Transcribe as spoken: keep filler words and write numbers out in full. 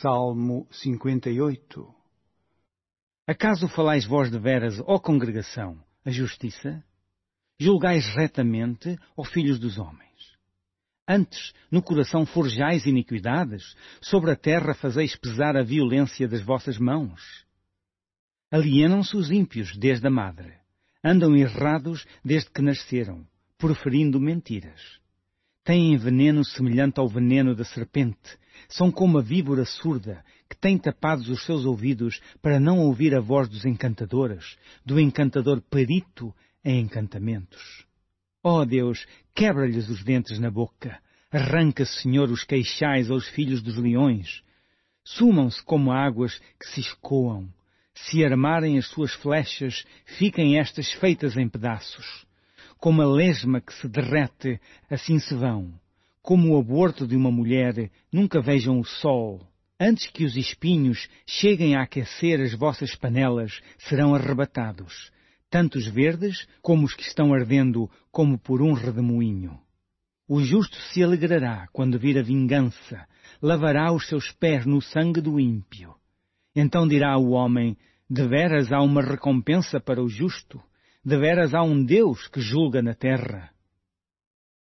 Salmo cinquenta e oito. Acaso falais vós deveras, ó congregação, a justiça? Julgais retamente, ó filhos dos homens? Antes, no coração forjais iniquidades, sobre a terra fazeis pesar a violência das vossas mãos. Alienam-se os ímpios desde a madre, andam errados desde que nasceram, proferindo mentiras. Têm veneno semelhante ao veneno da serpente, são como a víbora surda, que tem tapados os seus ouvidos para não ouvir a voz dos encantadores, do encantador perito em encantamentos. Ó Deus, quebra-lhes os dentes na boca, arranca, Senhor, os queixais aos filhos dos leões. Sumam-se como águas que se escoam, se armarem as suas flechas, fiquem estas feitas em pedaços. Como a lesma que se derrete, assim se vão. Como o aborto de uma mulher, nunca vejam o sol. Antes que os espinhos cheguem a aquecer as vossas panelas, serão arrebatados, tanto os verdes como os que estão ardendo, como por um redemoinho. O justo se alegrará quando vir a vingança, lavará os seus pés no sangue do ímpio. Então dirá o homem, deveras há uma recompensa para o justo? Deveras há um Deus que julga na terra?